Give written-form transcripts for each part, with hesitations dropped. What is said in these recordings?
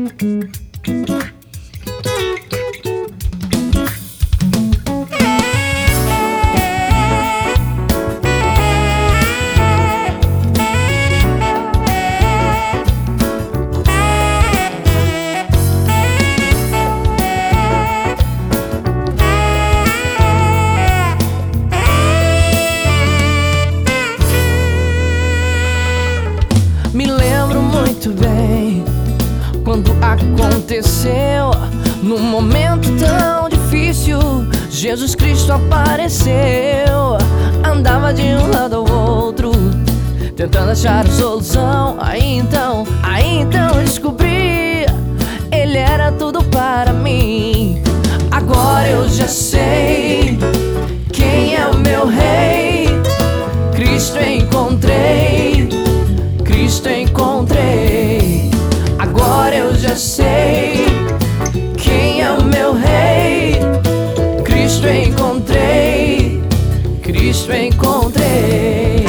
Me lembro muito bem quando aconteceu, num momento tão difícil, Jesus Cristo apareceu. Andava de um lado ao outro, tentando achar a solução. Aí então eu descobri, Ele era tudo para mim. Agora eu já sei quem é o meu rei. Cristo encontrei, Cristo encontrei. Agora eu já sei quem é o meu rei. Cristo encontrei, Cristo encontrei.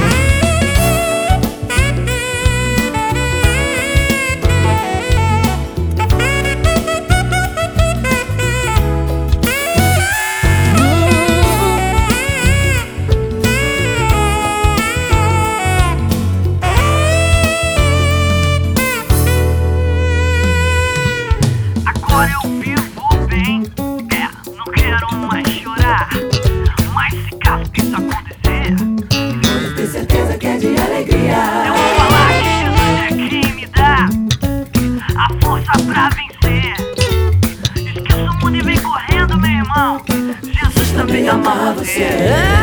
Agora eu vivo bem, não quero mais chorar. Mas se caso isso acontecer, Tem certeza que é de alegria. eu vou falar que Jesus é quem me dá a força pra vencer. Esqueça o mundo e vem correndo, meu irmão. Jesus também ama você.